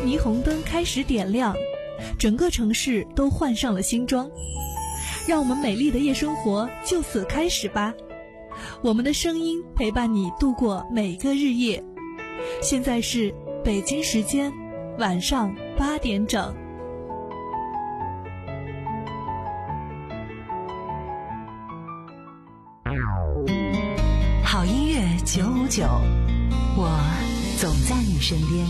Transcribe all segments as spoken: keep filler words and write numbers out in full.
霓虹灯开始点亮，整个城市都换上了新装。让我们美丽的夜生活就此开始吧，我们的声音陪伴你度过每个日夜。现在是北京时间晚上八点整。 好音乐九五九，我总在你身边。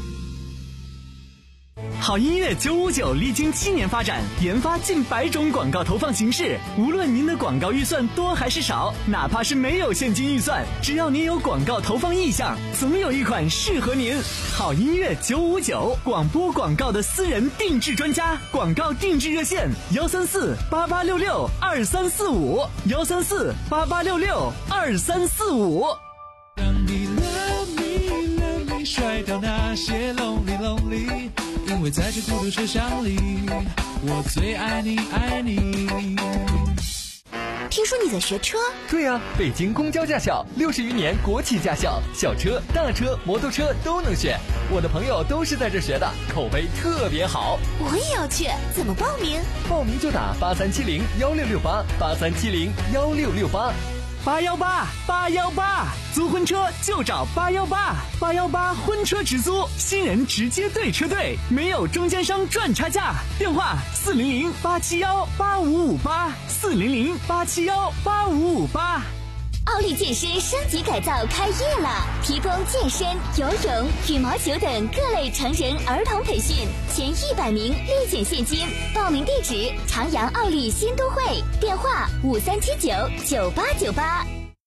好音乐九五九历经七年发展，研发近百种广告投放形式。无论您的广告预算多还是少，哪怕是没有现金预算，只要您有广告投放意向，总有一款适合您。好音乐九五九，广播广告的私人定制专家，广告定制热线幺三四八八六六二三四五幺三四八八六六二三四五。 让你 love me love me 甩掉那些 lonely lonely，因为在这孤独车厢里，我最爱你爱你。 听说你在学车？ 对呀、啊，北京公交驾校六十余年国企驾校，小车、大车、摩托车都能选。我的朋友都是在这学的，口碑特别好。 我也要去，怎么报名？ 报名就打八三七零幺六六八八三七零幺六六八。 八幺八八幺八，租婚车就找八幺八八幺八婚车直租，新人直接对车队，没有中间商赚差价。电话四零零八七幺八五五八四零零八七幺八五五八。 奥利健身升级改造开业了，提供健身、游泳、羽毛球等各类成人儿童培训，前一百名立减现金。报名地址：长阳奥利新都会，电话五三七九九八九八。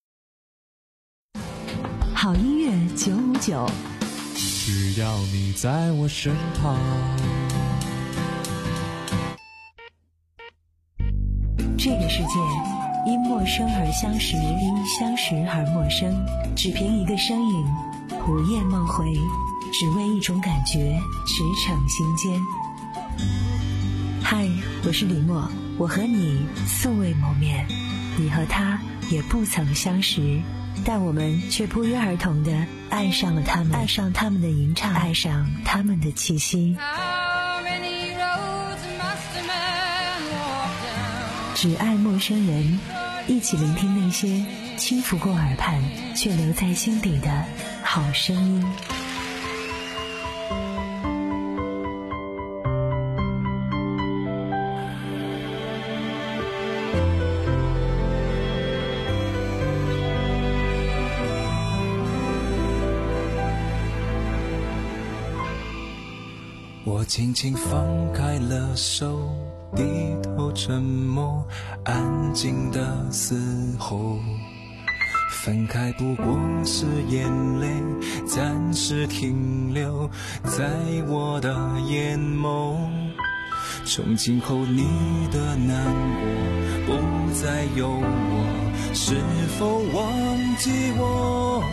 好音乐九五九， 只要你在我身旁。 这个世界因陌生而相识，因相识而陌生，只凭一个身影，午夜梦回，只为一种感觉，驰骋心间。嗨，我是李默，我和你素未谋面，你和他也不曾相识，但我们却不约而同地爱上了他们，爱上他们的吟唱，爱上他们的气息。只爱陌生人，一起聆听那些轻拂过耳畔却留在心底的好声音。 我轻轻放开了手，低头沉默，安静的嘶吼。分开不过是眼泪暂时停留在我的眼眸，从今后你的难过不再有我，是否忘记我？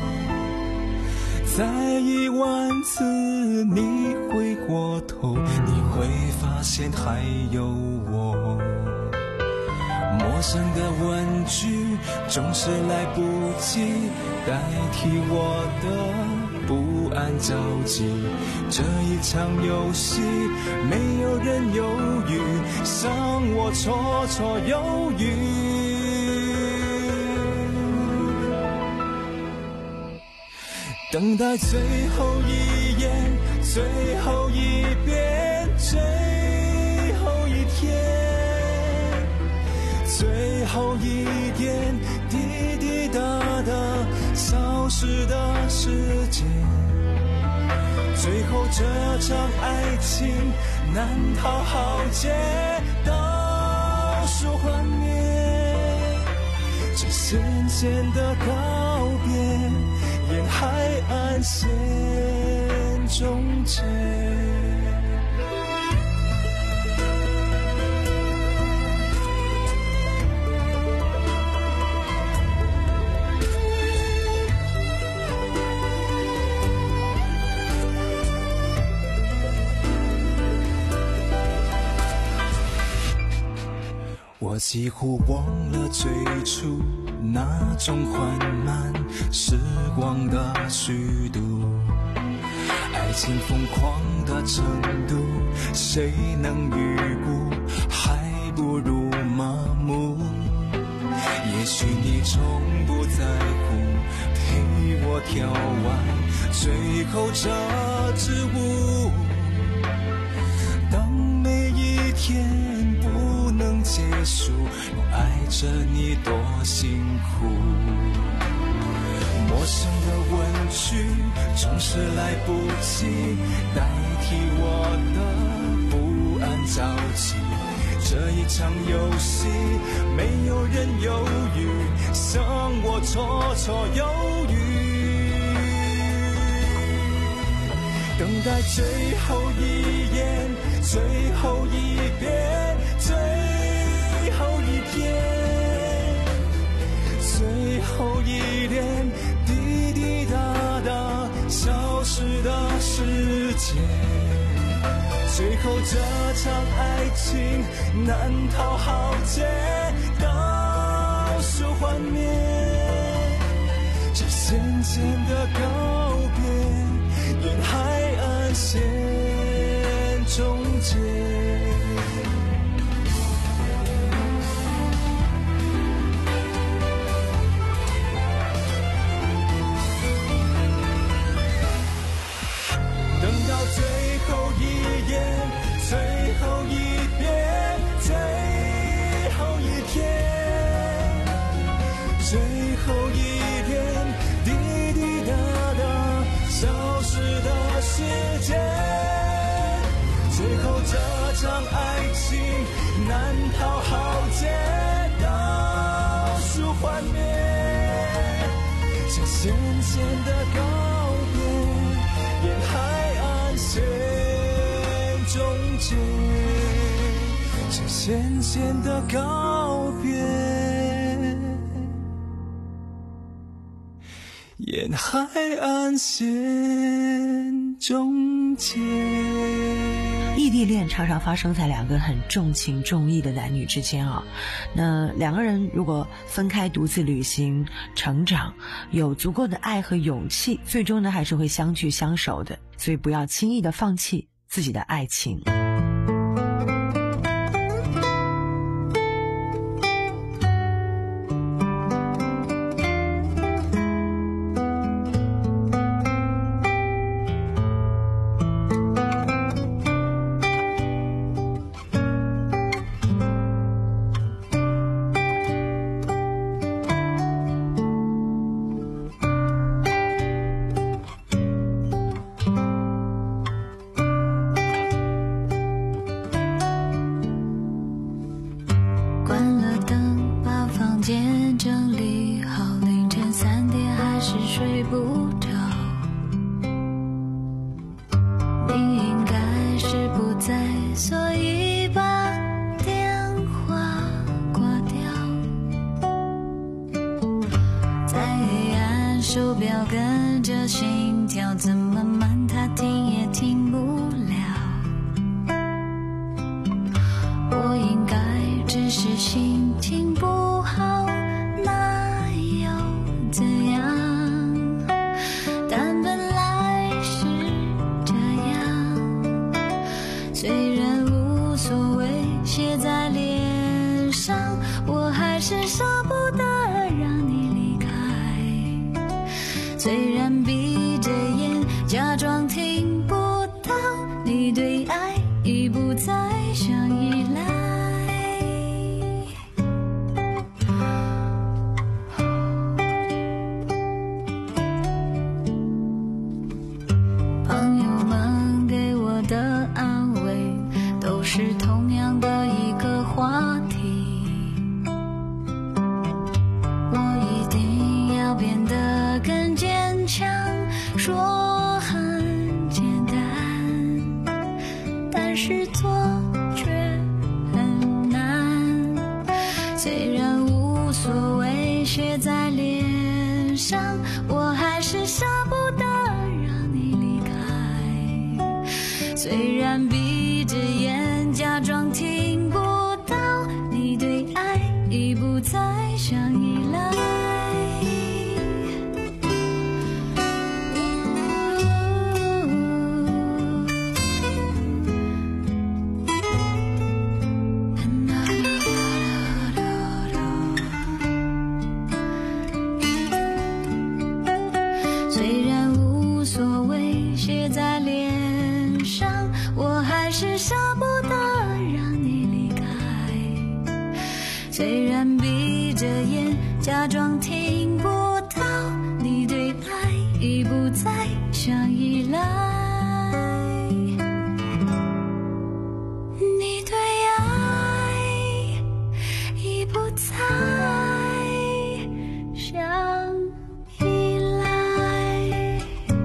再一万次你回过头，你会发现还有我。陌生的问句总是来不及代替我的不安着急，这一场游戏没有人犹豫，像我绰绰有余。等待最后一眼，最后一遍，最后一天，最后一点滴滴答答消失的时间，最后这场爱情难好好结，倒数幻灭，这渐渐的告别，沿海岸线终结。我几乎忘了最初那种缓慢时光的虚度，爱爱情疯狂的程度，谁能预估？还不如麻木。也许你从不在乎，陪我跳完最后这支舞。当每一天不能结束，又爱着你多辛苦。陌生的问句总是来不及代替我的不安着急。这一场游戏没有人犹豫，剩我绰绰有余。等待最后一眼，最后一遍，最后一天，最后一点滴滴答答消失的时间。最后这场爱情难逃浩劫，倒数幻灭，这渐渐的告别，沿海岸线终结。等到最后一眼，最后一遍，最后一天，最后一点滴滴答答消失的时间。最后这场爱情难逃浩劫，倒数幻灭，这渐渐的告别，沿海岸线终结，这渐渐的告别，沿海岸线终结。 异地恋常常发生在两个很重情重义的男女之间啊。那两个人如果分开独自旅行成长，有足够的爱和勇气，最终呢还是会相聚相守的。所以不要轻易的放弃自己的爱情。 手表跟着心跳，怎么慢它停也停不了。我应该只是心情不好，那又怎样？但本来是这样，虽然无所谓写在脸上，我还是舍不得让你离开。虽然闭着眼假装听不到，你对爱已不再想依赖。朋友们给我的安慰都是同样的一个话题，我一定要变得更坚强，说很简单，但是做却很难。虽然无所谓写在脸上，我还是舍不得让你离开。虽然闭着眼假装听不到，你对爱已不再想依赖。 虽然闭着眼假装听不到，你对爱已不再想依赖，你对爱已不再想依赖。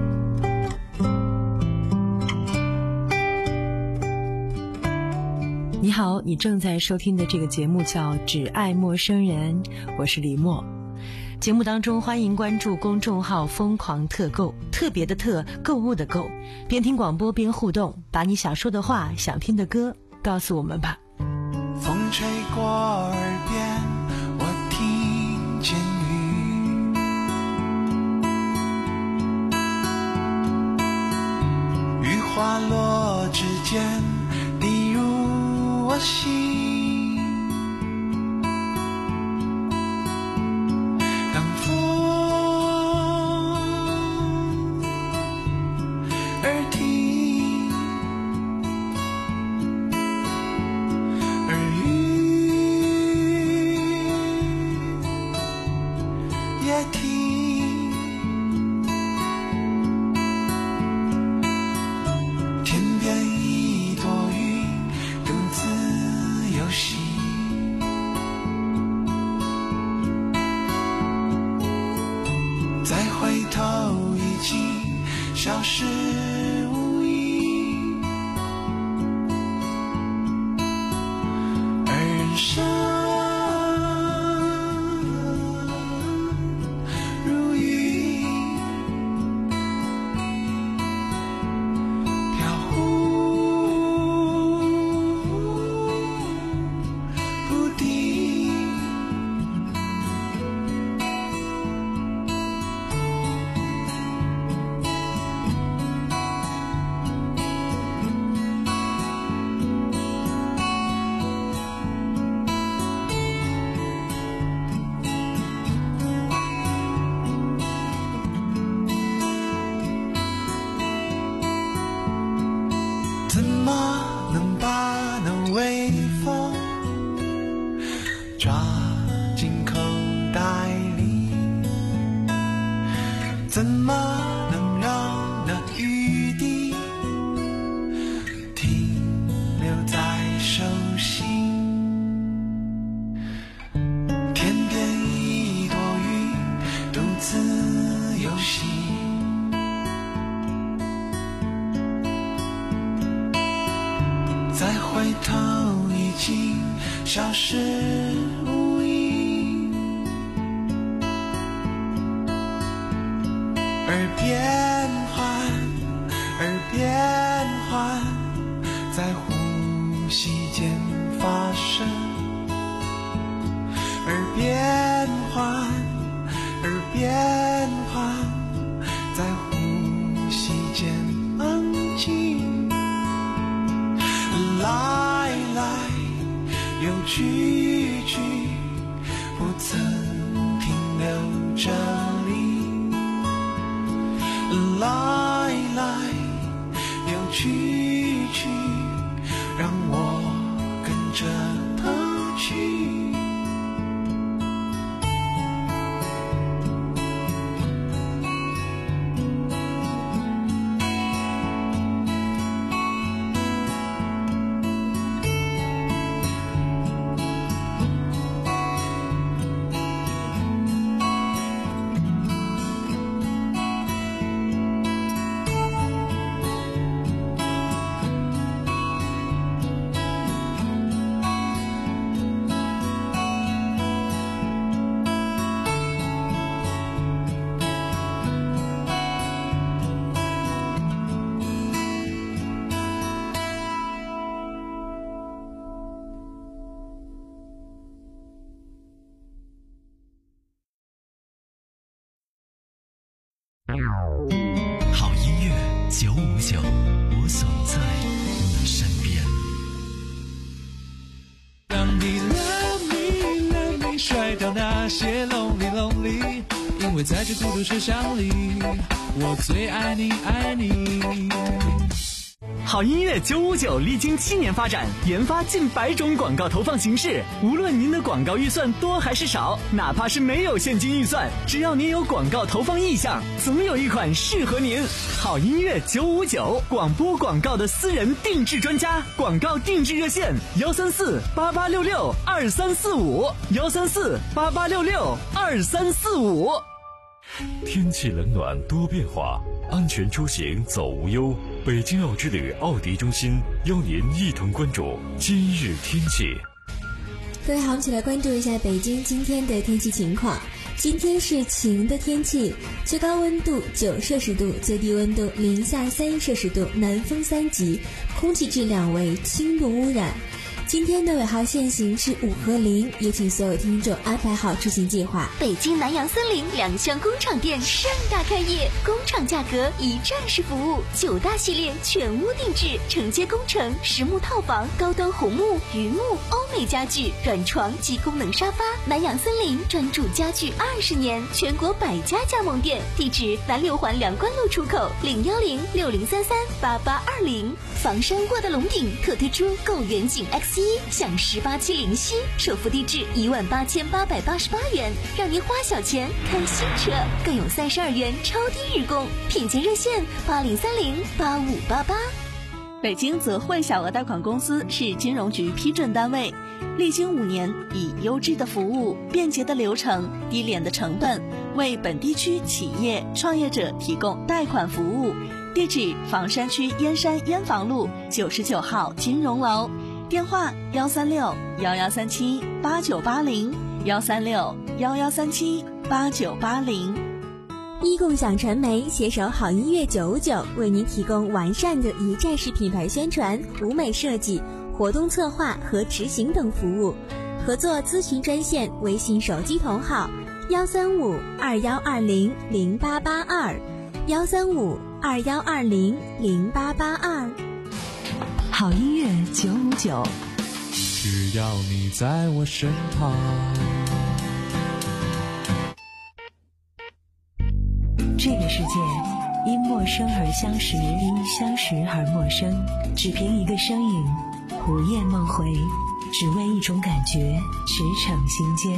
你好，你正在收听的这个节目叫《只爱陌生人》，我是李默。节目当中欢迎关注公众号疯狂特购，特别的特，购物的购，边听广播边互动，把你想说的话想听的歌告诉我们吧。 风吹过耳边，我听见雨，雨滑落指尖，滴入我心。消失无影，而人生如云飘忽不定。怎么能把那微风抓进口袋里？怎么能让那雨滴停留在手心？天边一朵云独自游行，再回头已经消失无影，而变幻，而变幻，在呼吸间发生，而变幻，而变幻，在呼吸间安静。来来又去去，不曾停留这里。来来又去去，让我跟着它去。 好音乐九五九，我总在你身边。 当你 love me love me 甩掉那些 lonely lonely， 因为在这孤独车厢里，我最爱你爱你。 好音乐九五九历经七年发展，研发近百种广告投放形式。无论您的广告预算多还是少，哪怕是没有现金预算，只要您有广告投放意向，总有一款适合您。好音乐九五九，广播广告的私人定制专家，广告定制热线：幺三四八八六六二三四五，幺三四八八六六二三四五。 天气冷暖多变化，安全出行走无忧。北京奥之旅奥迪中心邀您一同关注今日天气。 各位好，我们一起来关注一下北京今天的天气情况。今天是晴的天气，最高温度九摄氏度，最低温度零下三摄氏度，南风三级，空气质量为轻度污染。今天的尾号限行是五和零，也请所有听众安排好出行计划。 北京南洋森林两厢工厂店盛大开业，工厂价格一站式服务，九大系列全屋定制，承接工程、实木套房、高端红木、榆木、欧美家具、软床及功能沙发。南洋森林专注家具二十年，全国百家加盟店，地址南六环梁关路出口，零幺零六零三三八八二零。房山沃德龙顶特推出购远景 X 一享十八期零息，首付低至一万八千八百八十八元，让您花小钱看新车，更有三十二元超低日供，品鉴热线八零三零八五八八。 北京泽汇小额贷款公司是金融局批准单位，历经五年，以优质的服务、便捷的流程、低廉的成本，为本地区企业创业者提供贷款服务。地址：房山区燕山燕房路九十九号金融楼，电话：幺三六幺幺三七八九八零，幺三六幺幺三七八九八零。 一共享传媒携手好音乐九五九，为您提供完善的一站式品牌宣传、舞美设计、活动策划和执行等服务。合作咨询专线：微信手机同号：幺三五二幺二零零八八二，幺三五二幺二零零八八二。 好音乐九五九， 只要你在我身旁。 这个世界因陌生而相识，因相识而陌生，只凭一个声音，午夜梦回，只为一种感觉，驰骋心间。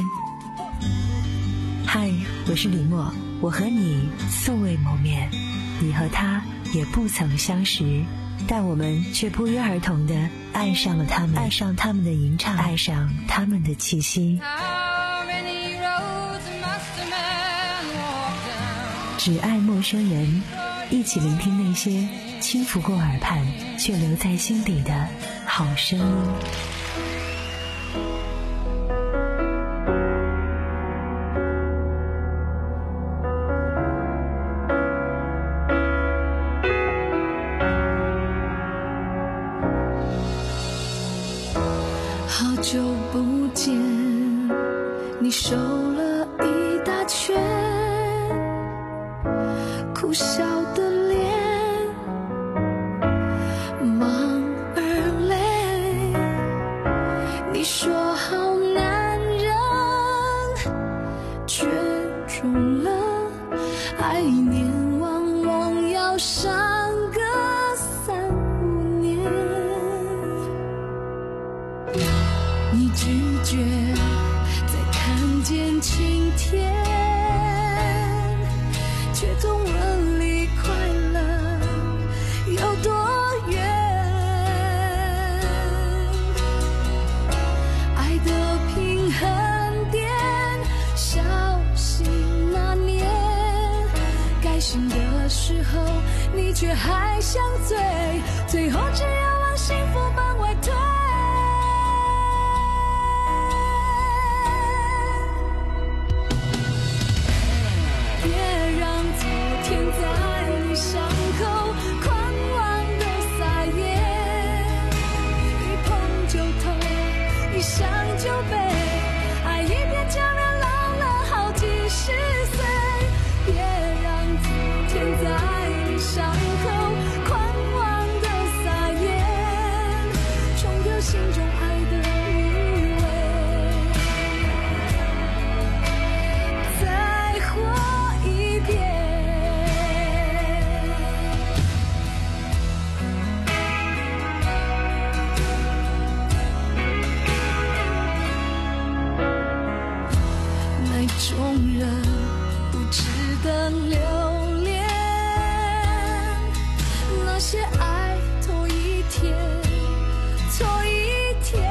嗨，我是李默，我和你素未谋面，你和他也不曾相识，但我们却不约而同地爱上了他们，爱上他们的吟唱，爱上他们的气息。只爱陌生人，一起聆听那些轻拂过耳畔却留在心底的好声音。 好久不见，你瘦了一大圈，苦笑的脸，忙而累。你说好男人，却中了爱一年往往要上个三五年。你拒绝再看见晴天，却总问离快乐有多远。爱的平衡点，小心拿捏。该醒的时候，你却还想醉，最后只要往幸福门外推。冲众人不值得留恋，那些爱头一天错一天，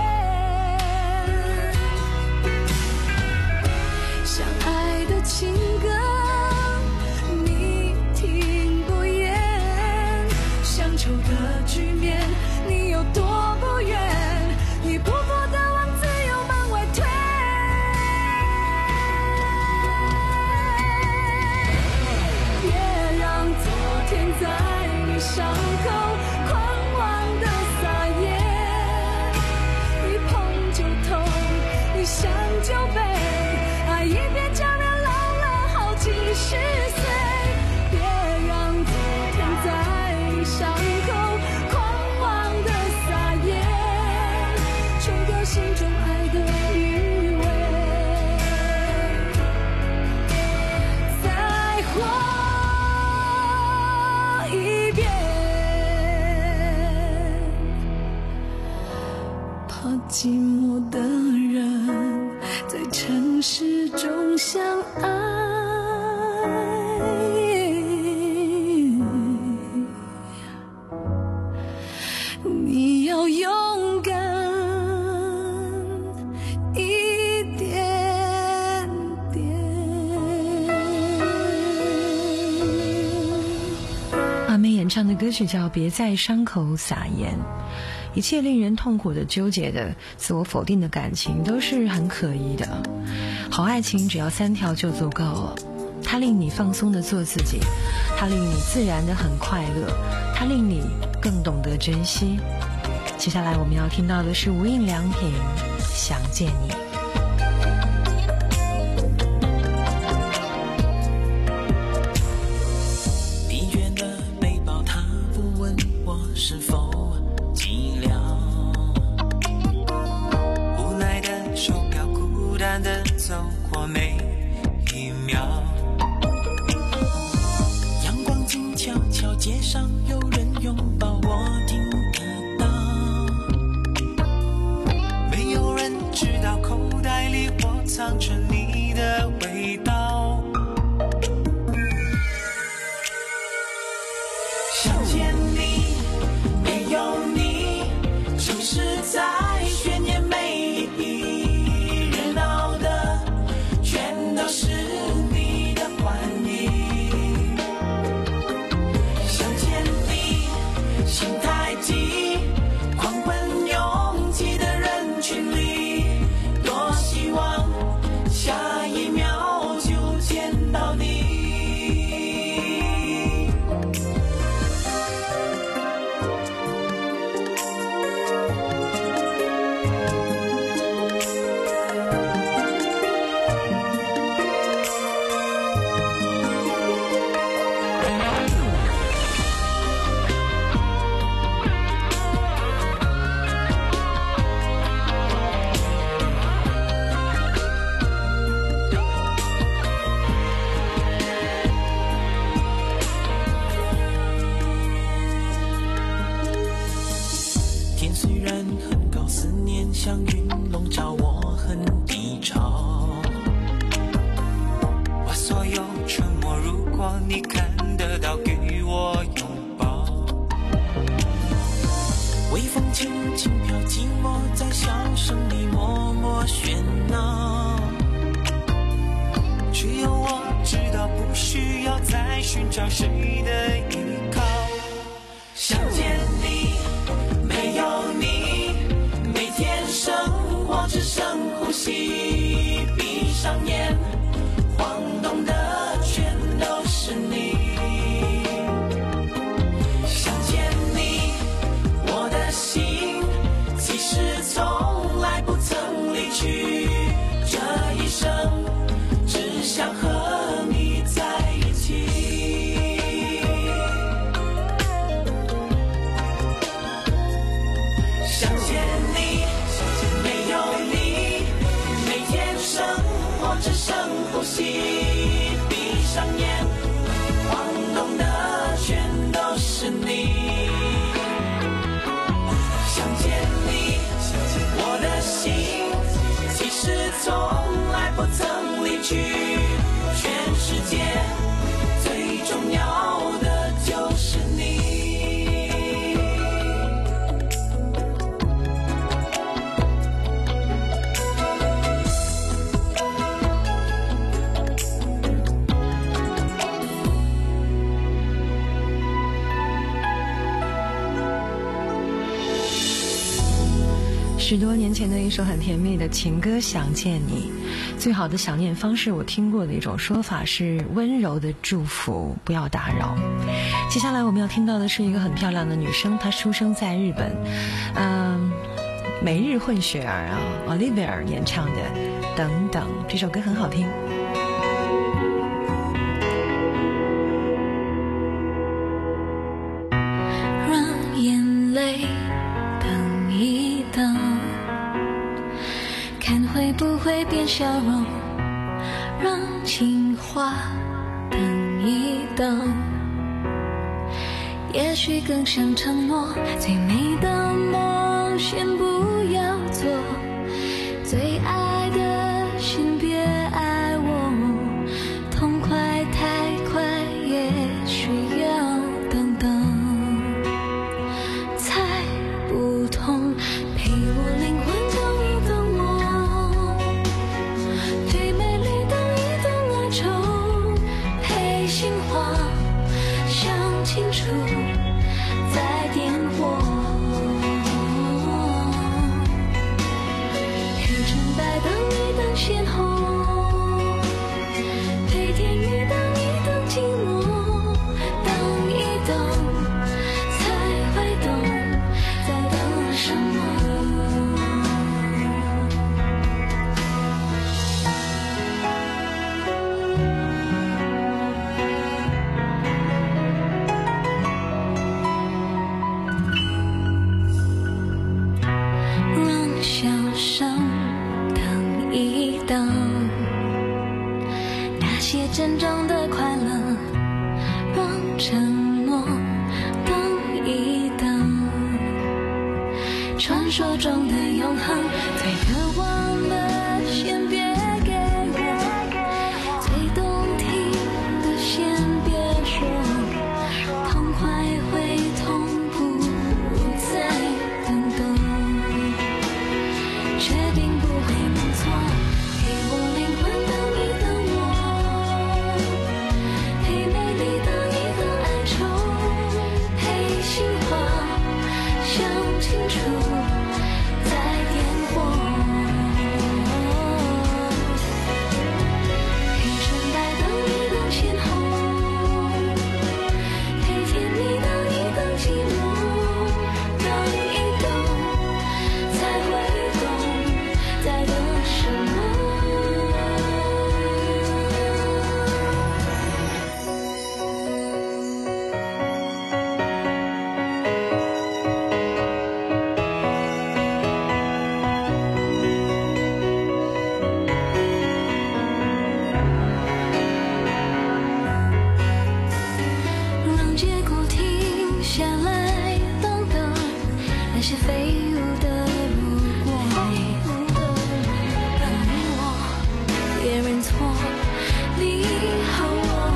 相爱的情歌你听不厌，乡愁的局面你有多不愿，你不负的往自由门外推，别让昨天在你伤口狂妄的撒野，一碰就痛，一想就悲，爱一遍就让老了好几十岁，别让昨天在你伤口狂妄的撒野，冲掉心中爱的余味，再活一遍，怕寂寞的人在城市中相爱，你要勇敢一点点。 阿妹演唱的歌曲叫《别在伤口撒盐》，一切令人痛苦的、纠结的、自我否定的感情都是很可疑的。好爱情只要三条就足够了，它令你放松的做自己，它令你自然的很快乐，它令你更懂得珍惜。接下来我们要听到的是无印良品《想见你》。 疲倦的背包，他不问我是否寂寥，无奈的手表，孤单的走过每一秒，阳光静悄悄，街上有人拥抱我，听得到，没有人知道口袋里我藏着你的味道，想见你，没有你，城市在渲染每一热闹的全都是你的幻影，想见你，心太急，狂奔拥挤的人群里，多希望下一秒就见到你。天虽然很高，思念像云笼罩，我很低潮，把所有沉默，如果你看得到，给我拥抱，微风轻轻飘，寂寞在笑声里默默喧闹，只有我知道，不需要再寻找谁的依靠，想见你，没有你，每天生活只剩呼吸，闭上眼，晃动的全都是你，想见你，我的心其实从来不曾离去，这一生只想和你在一起，想见你，没有你，每天生活只剩呼吸，闭上眼，晃动的全都是你，想见你，我的心其实从来不曾离去。全世界最重要的就是你。 十多年前的一首很甜蜜的情歌《想见你》，最好的想念方式，我听过的一种说法是温柔的祝福，不要打扰。接下来我们要听到的是一个很漂亮的女生，她出生在日本，嗯，美日混血儿啊 ，Olivia 演唱的《等等》这首歌很好听。 让眼泪等一等，看会不会变笑容，让情话等一等，也许更像承诺。最美的梦先不要做，最爱的先别爱我，痛快太快也需要等等，才不痛。陪我灵魂等一等我，陪美丽等一等哀愁，陪心慌想清楚再点火，陪纯白等一等鲜红，陪甜蜜等一等寂寞，等一等才会懂在等什么。让笑声等一等，那些真正的快乐，让承诺等一等，传说中的永恒，最渴望的先别给我，最动听的先别说，痛快会痛，不再等等，确定不会弄错。陪我灵魂等一等我，陪美丽等一等哀愁，陪心慌想清楚再点火，陪纯白等一等鲜红，陪甜蜜等一等寂寞，等一等才会懂在等什么。让结果停下来，等等那些飞舞的如果，等我别认错你和我。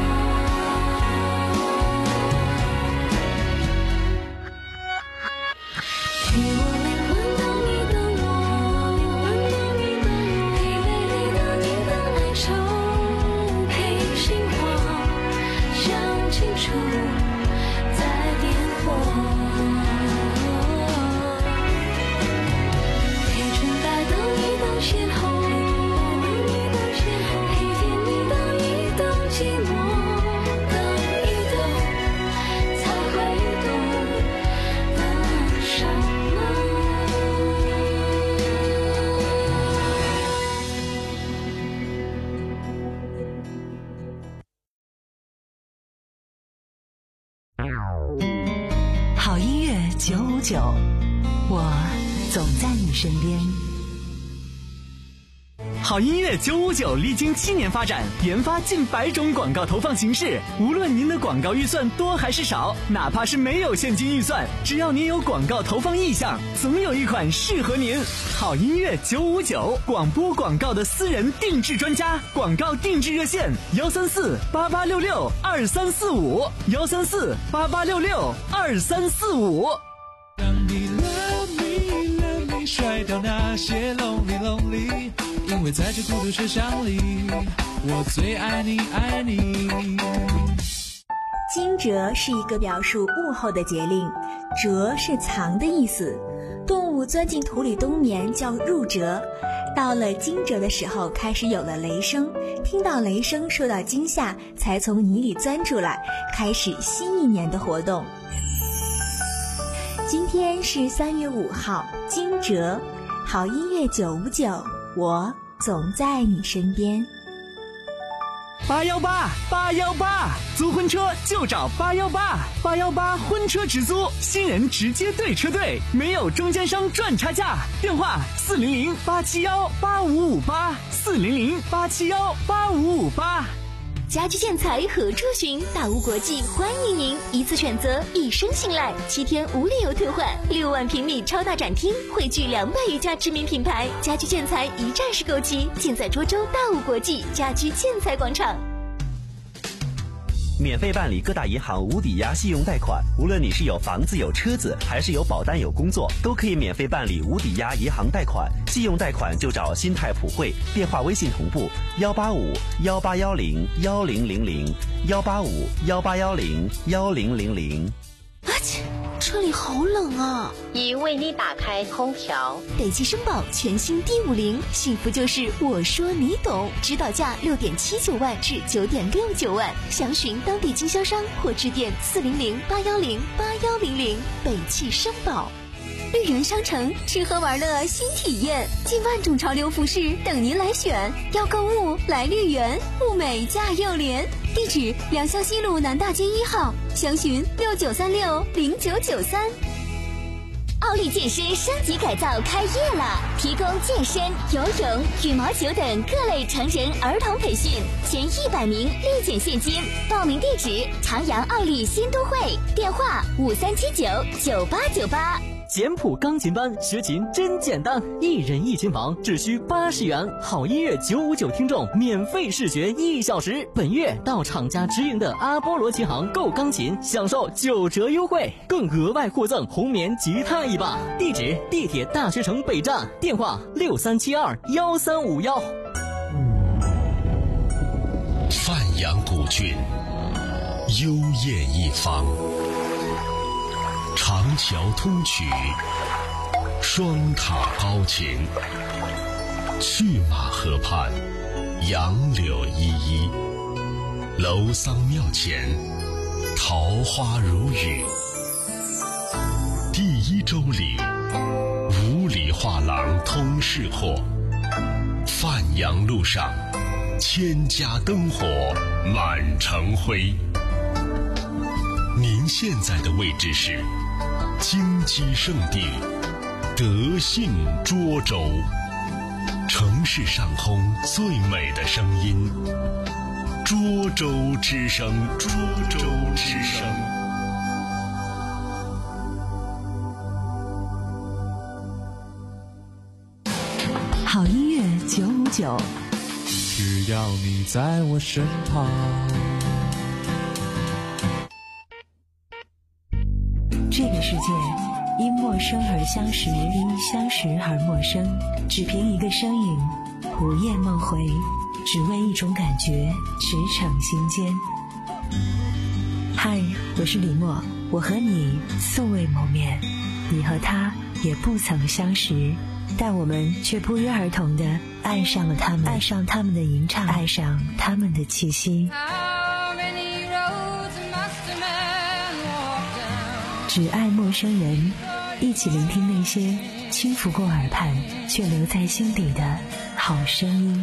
陪我灵魂等一等我，陪美丽等一等哀愁，陪心慌想清楚再点火，陪纯白等一等鲜红，陪甜蜜等一等寂寞，等一等才会懂等什么。 好音乐九五九，我总在你身边。 好音乐九五九历经七年发展，研发近百种广告投放形式。无论您的广告预算多还是少，哪怕是没有现金预算，只要您有广告投放意向，总有一款适合您。好音乐九五九，广播广告的私人定制专家，广告定制热线：幺三四八八六六二三四五，幺三四八八六六二三四五。 让你 love me love me， 甩掉那些 lonely lonely， 因为在这孤独车厢里，我最爱你爱你。 惊蛰是一个表述物候的节令，蛰是藏的意思。动物钻进土里冬眠叫入蛰，到了惊蛰的时候开始有了雷声，听到雷声受到惊吓，才从泥里钻出来，开始新一年的活动。今天是三月五号，惊蛰。好音乐九五九，我总在你身边。 八幺八八幺八，租婚车就找八幺八，八幺八婚车直租，新人直接对车队，没有中间商赚差价。电话四零零八七幺八五五八，四零零八七幺八五五八。 家居建材何处寻？大屋国际欢迎您，一次选择，一生信赖，七天无理由退换，六万平米超大展厅，汇聚两百余家知名品牌，家居建材一站式购齐，尽在涿州大屋国际家居建材广场。 免费办理各大银行无抵押信用贷款，无论你是有房子有车子，还是有保单有工作，都可以免费办理无抵押银行贷款。信用贷款就找新泰普惠，电话微信同步幺八五幺八幺零幺零零零幺八五幺八幺零幺零零零。 啊切，车里好冷啊！ 已为你打开空调。 北汽绅宝全新 D 五零，幸福就是我说你懂，指导价六点七九万至九点六九万，详询当地经销商或致电四零零八幺零八幺零零。北汽绅宝。绿园商城吃喝玩乐新体验，近万种潮流服饰等您来选。要购物来绿园，物美价又廉。地址：良乡西路南大街一号，详询六九三六零九九三。 奥利健身升级改造开业了，提供健身、游泳、羽毛球等各类成人儿童培训，前一百名立减现金。报名地址：长阳奥利新都会，电话五三七九九八九八。 简谱钢琴班学琴真简单，一人一琴房只需八十元，好音乐九五九听众免费试学一小时。本月到厂家直营的阿波罗琴行购钢琴，享受九折优惠，更额外获赠红棉吉他一把。地址：地铁大学城北站，电话六三七二幺三五幺。 范阳古郡，幽艳一方。长桥通衢，双塔高擎，去马河畔，杨柳依依，楼桑庙前，桃花如雨。第一周里，五里画廊通市货，范阳路上，千家灯火满城辉。您现在的位置是金鸡圣地德信涿州，城市上空最美的声音，涿州之声，涿州之声。 好音乐九五九， 只要你在我身旁。 这个世界因陌生而相识，因相识而陌生，只凭一个身影，午夜梦回，只为一种感觉，驰骋心间。嗨，我是李默，我和你素未谋面，你和他也不曾相识，但我们却不约而同地爱上了他们，爱上他们的吟唱，爱上他们的气息。只爱陌生人，一起聆听那些轻拂过耳畔却留在心底的好声音。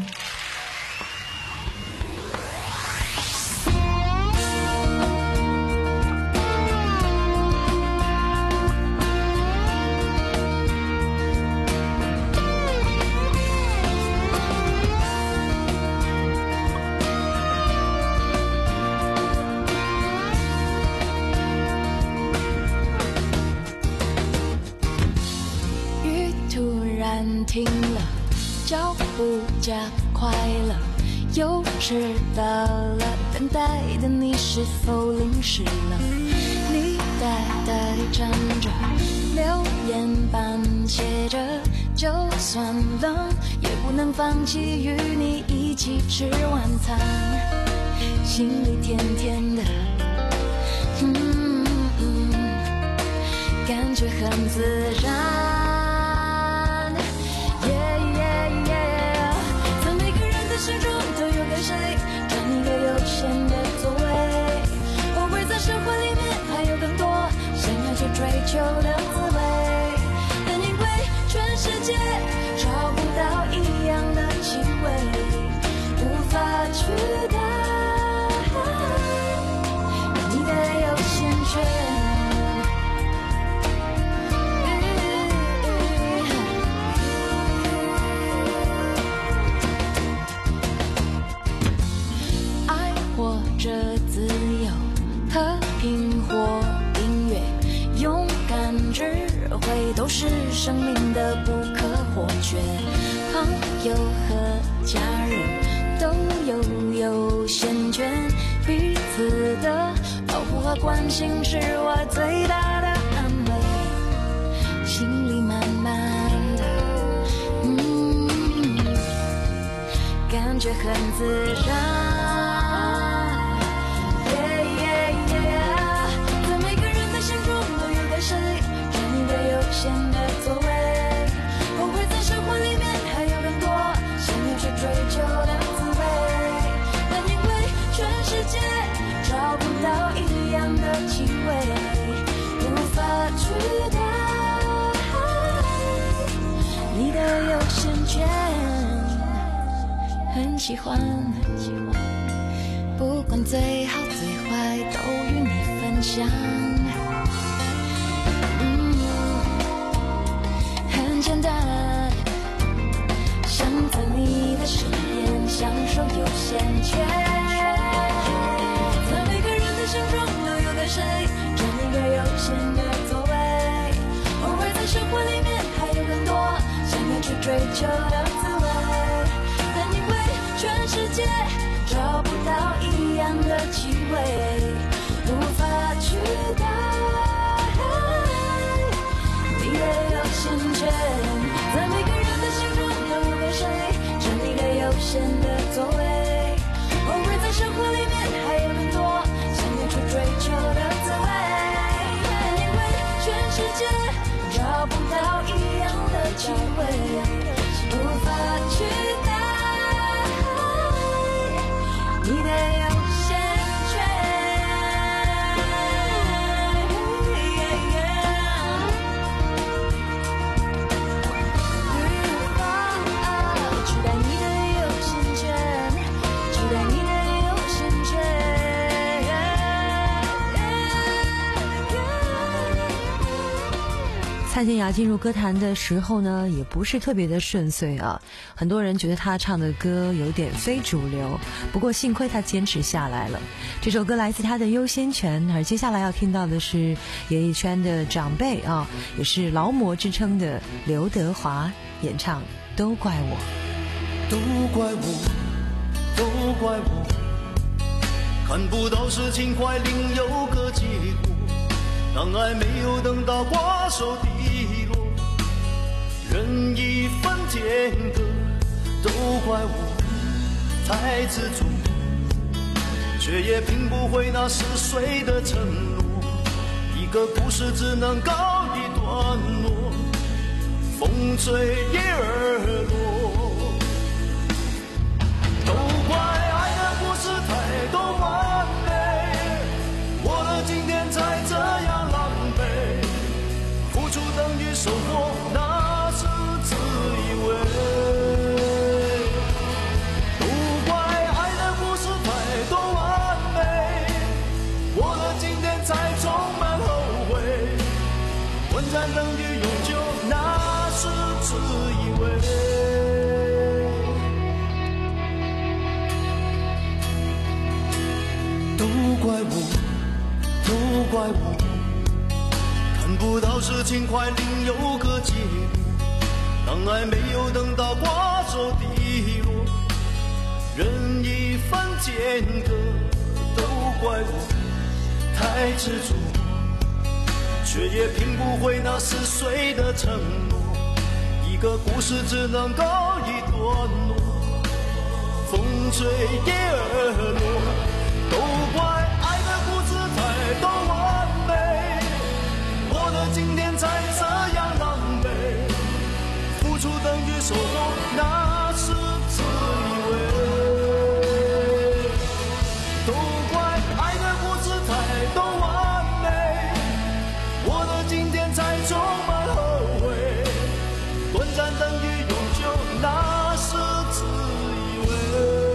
不加快乐，又迟到了，等待的你是否淋湿了？你呆呆站着，留言板写着，就算冷也不能放弃与你一起吃晚餐，心里甜甜的，嗯嗯，感觉很自然。心中都有个谁，占一个悠闲的座位。偶尔在生活里面还有更多想要去追求的滋味，但因为全世界找不到一样的气味，无法取代你的优先权。都是生命的不可或缺，朋友和家人都有优先权，彼此的保护和关心是我最大的安慰，心里满满的，嗯，感觉很自然。优先的座位，偶尔在生活里面还有更多想要去追求的滋味，但因为全世界找不到一样的气味，无法取代你的优先权。很喜欢，很喜欢，不管最好最坏都与你分享。简单，想在你的身边享受优先权，在每个人的心中都有个谁，占一个优先的座位。偶尔在生活里面还有更多想要去追求的滋味，但因为全世界找不到一样的气味，无法取代你的优先权。在每个人的心中都有个谁，占一个优先的座位。偶尔在生活里面还有更多想要去追求的滋味，但因为全世界找不到一样的气味，无法取代你的优先权。 蔡健雅进入歌坛的时候呢，也不是特别的顺遂啊，很多人觉得她唱的歌有点非主流，不过幸亏她坚持下来了。这首歌来自她的优先权，而接下来要听到的是演艺圈的长辈啊，也是劳模之称的刘德华演唱《都怪我》。 都怪我，都怪我，看不到事情快另有个结果，当爱没有等到瓜熟蒂落，人已分天各，都怪我太执着，却也拼不回那十岁的承诺。一个故事只能告一段落，风吹叶儿落。都怪爱的故事太多完美，我的今天才这样狼狈，付出等于收获，那是自以为。都怪爱的故事太多完美，我的今天才充满后悔，混战等于永久，那是自以为。都怪我，都怪我，看不到事情快另有个结果， 当爱没有等到瓜熟蒂落，人一番间隔，都怪我太执着，却也拼不回那似水的承诺。一个故事只能告一段落，风吹叶儿落，都怪爱的故事太多完美，我的今天才这样狼狈，付出等于收获，那是自以为。都怪爱的故事太多完美，我的今天才充满后悔，短暂等于永久，那是自以为。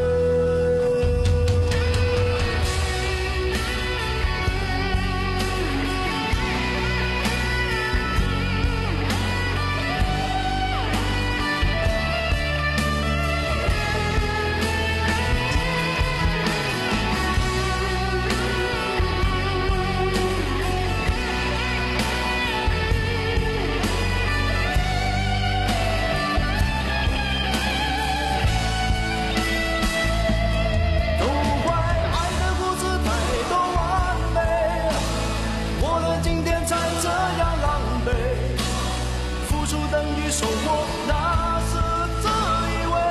收获那是自以为，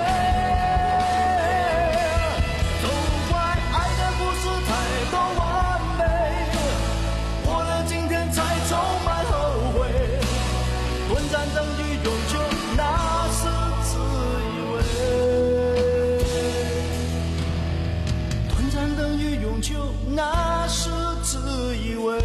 都怪爱的故事太多完美，我的今天才充满后悔，短暂等于永久，那是自以为，短暂等于永久，那是自以为。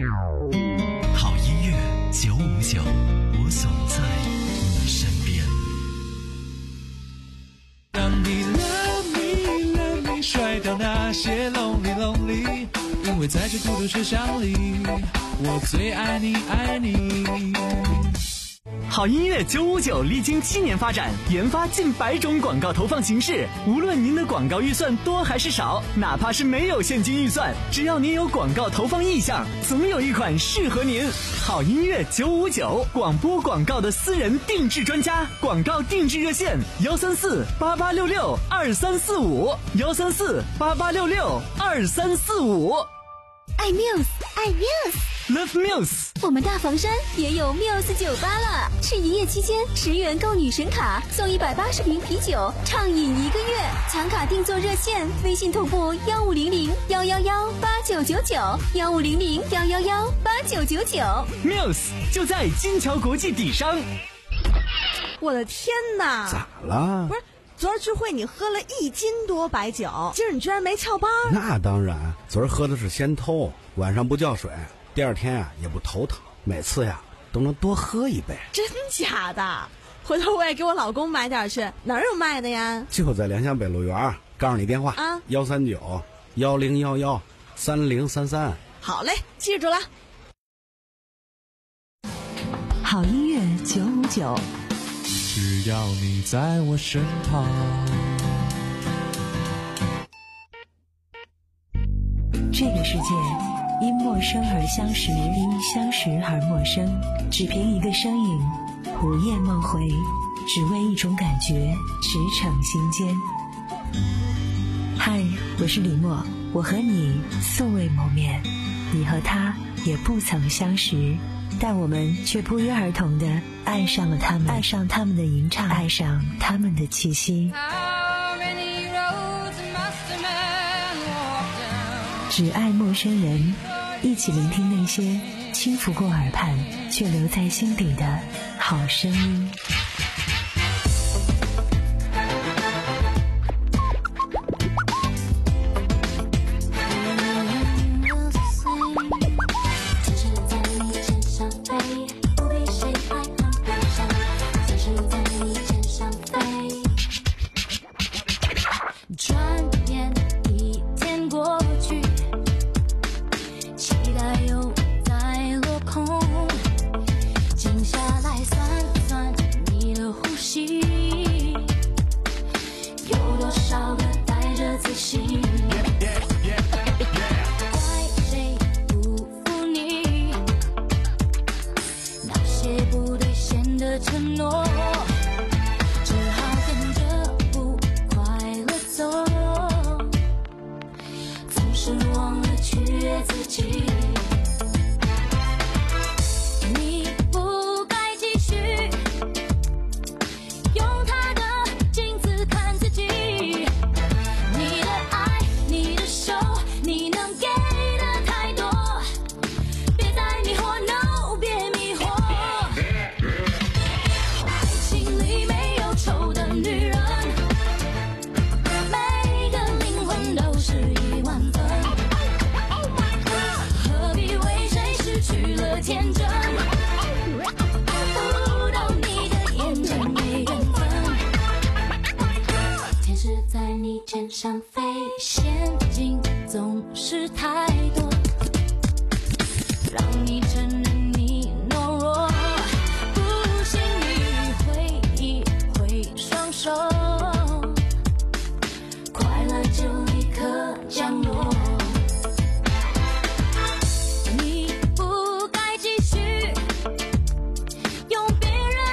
好音乐九五九，我总在你身边。 当你 love me love me 甩掉那些 lonely lonely， 因为在这孤独车厢里，我最爱你爱你。 好音乐九五九历经七年发展，研发近百种广告投放形式。无论您的广告预算多还是少，哪怕是没有现金预算，只要您有广告投放意向，总有一款适合您。好音乐九五九，广播广告的私人定制专家，广告定制热线：幺三四八八六六二三四五，幺三四八八六六二三四五。 爱 Muse， 爱 Muse。Love Muse， 我们大房山也有 Muse 酒吧了。是营业期间，十元购女神卡，送一百八十瓶啤酒，畅饮一个月。抢卡定做热线，微信同步幺五零零幺幺幺八九九九，幺五零零幺幺幺八九九九。 Muse 就在金桥国际底商。 我的天哪！ 咋了？ 不是。昨儿聚会你喝了一斤多白酒，今儿你居然没翘班？ 那当然，昨儿喝的是仙偷，晚上不叫水，第二天啊也不头疼，每次呀都能多喝一杯。 真假的？回头我也给我老公买点去，哪儿有卖的呀？ 就在良乡北路园，告诉你电话啊，幺三九幺零幺幺三零三三。 好嘞，记住了。 好音乐九五九。 只要你在我身旁。 这个世界因陌生而相识，因相识而陌生，只凭一个声音，午夜梦回，只为一种感觉，驰骋心间。嗨，我是李默，我和你素未谋面，你和他也不曾相识，但我们却不约而同地爱上了他们，爱上他们的吟唱，爱上他们的气息。只爱陌生人，一起聆听那些轻拂过耳畔却留在心底的好声音。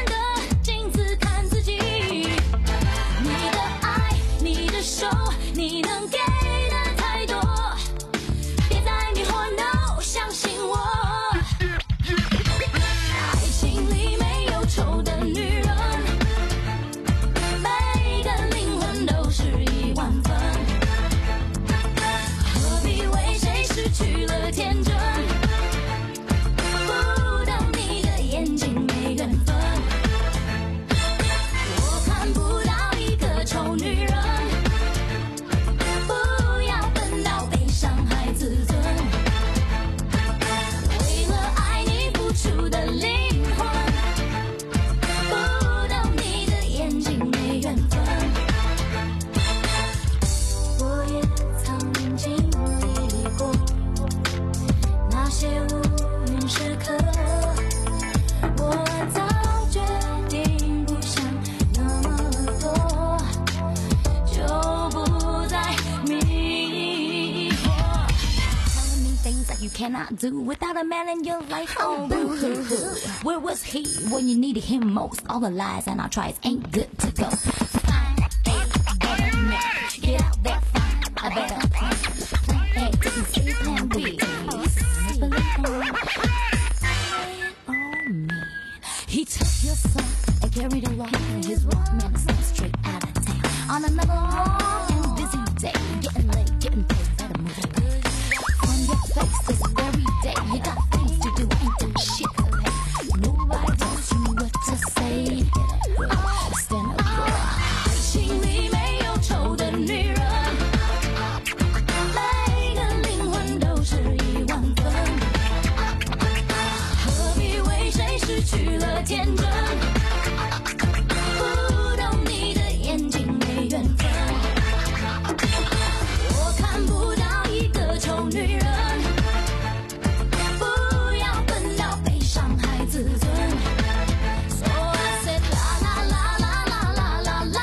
你 you cannot do without a man in your life. Oh, boo-hoo-hoo. Where was he when you needed him most? All the lies and our tries ain't good to go. Fine, hey, better man, get out there, fine, I better plan. Plan A didn't see plan B. Oh man, he took your son and carried along his Walkman and sent straight out of town on another long and busy day, getting late, getting paid, better move away from your face this very day. You got things to do, ain't do shit. Nobody tells you what to say. Understandable. 心里没有仇的女人，每个灵魂都是一万分，何必为谁失去了天真？不懂你的眼睛没缘分，我看不到一个丑女人，不要笨到被伤害自尊。So I said la la la la la la la la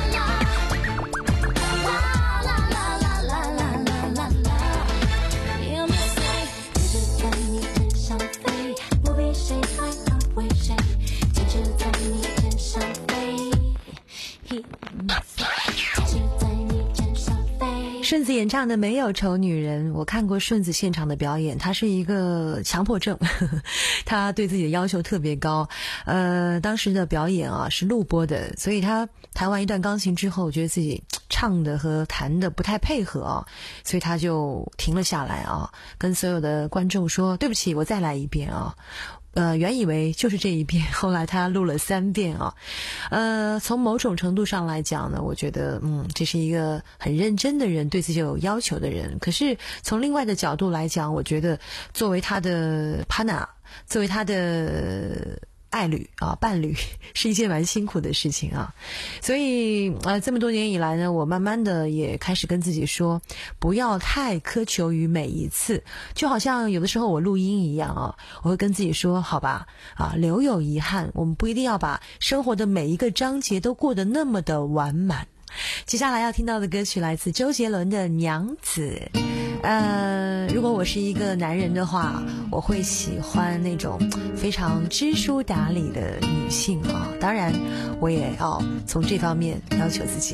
la la la la la la la la。 You may say， 一直在你天上飞，我比谁还安慰谁，坚持在你天上飞。He may say， 坚持在你天上飞。 顺子演唱的《没有丑女人》，我看过顺子现场的表演，他是一个强迫症，呵呵，他对自己的要求特别高。呃，当时的表演啊是录播的，所以他弹完一段钢琴之后，觉得自己唱的和弹的不太配合啊，所以他就停了下来啊，跟所有的观众说：“对不起，我再来一遍啊。”呃，原以为就是这一遍，后来他录了三遍啊。呃，从某种程度上来讲呢，我觉得，嗯，这是一个很认真的人，对自己有要求的人。可是从另外的角度来讲，我觉得作为他的 partner， 作为他的爱侣啊，伴侣，是一件蛮辛苦的事情啊。所以呃，这么多年以来呢，我慢慢的也开始跟自己说，不要太苛求于每一次。就好像有的时候我录音一样啊，我会跟自己说，好吧，啊，留有遗憾，我们不一定要把生活的每一个章节都过得那么的完满。接下来要听到的歌曲来自周杰伦的《娘子》。呃，如果我是一个男人的话，我会喜欢那种非常知书达理的女性啊。当然，我也要从这方面要求自己。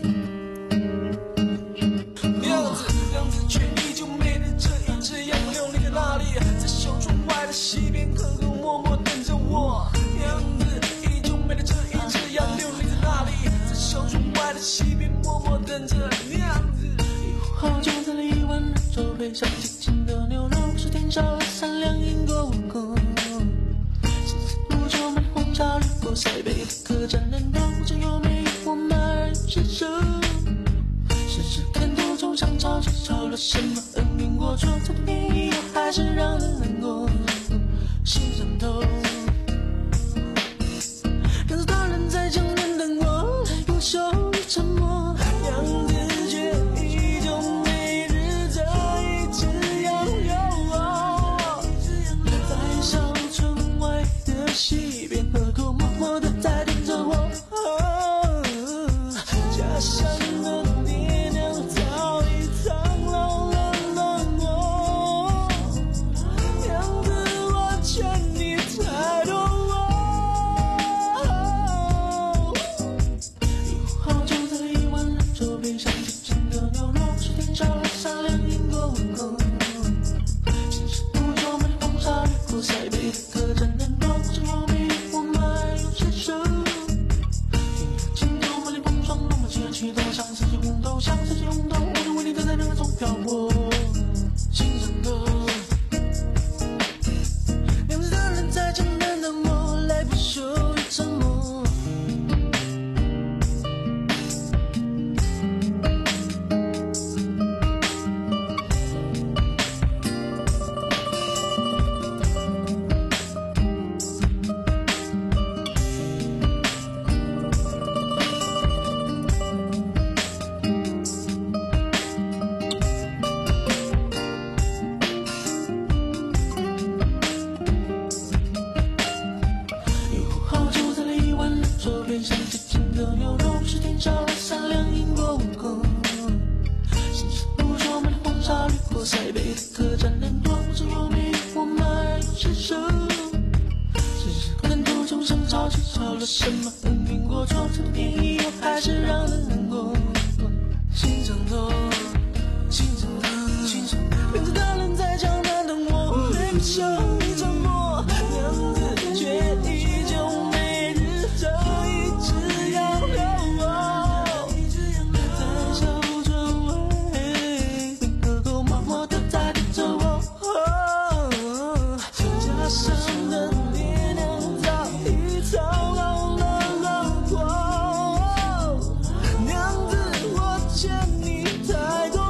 娘子，娘子却依旧美丽，这一只杨柳你在哪里？在小窗外的溪边，可可默默等着我。娘子，依旧美丽，这一只杨柳你在哪里？在小窗外的溪边，默默等着娘子。以后好久在里湾。手背上轻轻的牛肉是天上的善良因果无果，心思不久满红茶掠过塞北的客栈人多，只有没有我们二人生。时时看多愁像潮起潮了什么恩怨过错，这点以后还是让人难过，心上头。样子大人在江边等我，来不羞于沉默，样子却依旧每日这一只杨柳哦，在小村外的溪边，河口默默地在等着我。哦，家乡的爹娘早已苍老了冷漠，娘子我劝你才懂我。好久在一碗兰州边上轻轻的牛肉，是天上的善良因果无果，心事不久满红茶掠过塞北的客栈人多，只有没有我们爱有谁生。青头发脸碰撞落寞却去多像四季红豆，像四季红豆，我就为你在人海中漂泊，心上头。娘子大人在江南等我，来不羞于沉默。好久在一碗兰州边上轻轻的牛肉，是天上的善良因果无果，心事不久满红茶掠过塞北的客栈人多，只有没失手。只是看途中想潮起潮了什么，等苹果撞成便宜又还是让人难过。心上头，心上头，心上头，面对大人在讲难等我，没不受你折磨，娘子却依旧每日这一直要留我，在小周围，河口默默地在等着我。家乡的爹娘早已操劳了老婆，娘子我欠你太多。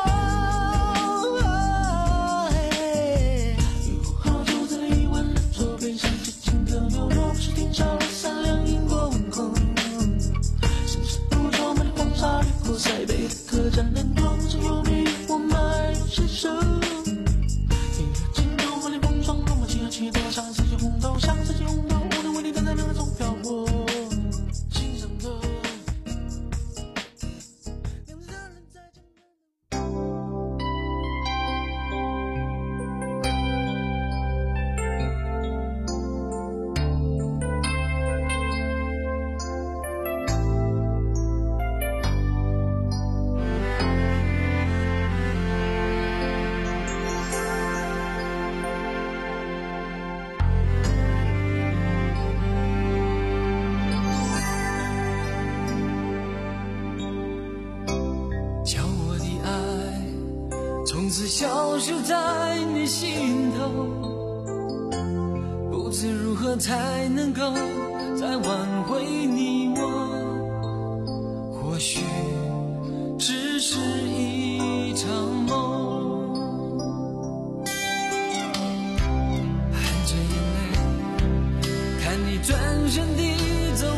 好酒在一碗人桌边上，这情歌流落是天少了三两因果问候。深深入桌满的黄沙掠过塞北的客栈人多，只有你我们爱人失手。几多像四季红豆，像四季红豆，无能为力，但在两中漂泊。心上头。从此消失在你心头，不知如何才能够再挽回你我，或许只是一场梦。含着眼泪看你转身地